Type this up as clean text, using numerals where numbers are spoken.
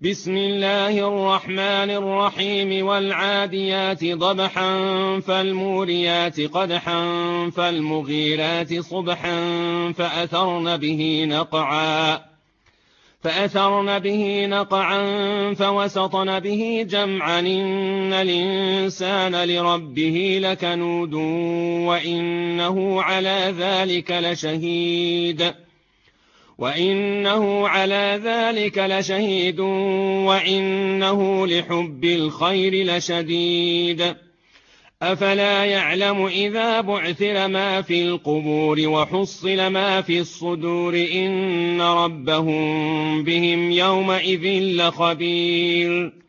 بسم الله الرحمن الرحيم والعاديات ضبحا فالموريات قدحا فالمغيرات صبحا فأثرن به نقعا فوسطن به جمعا إن الإنسان لربه لكنود وإنه على ذلك لشهيد وإنه لحب الخير لشديد أفلا يعلم إذا بعثر ما في القبور وحصل ما في الصدور إن ربهم بهم يومئذ لخبير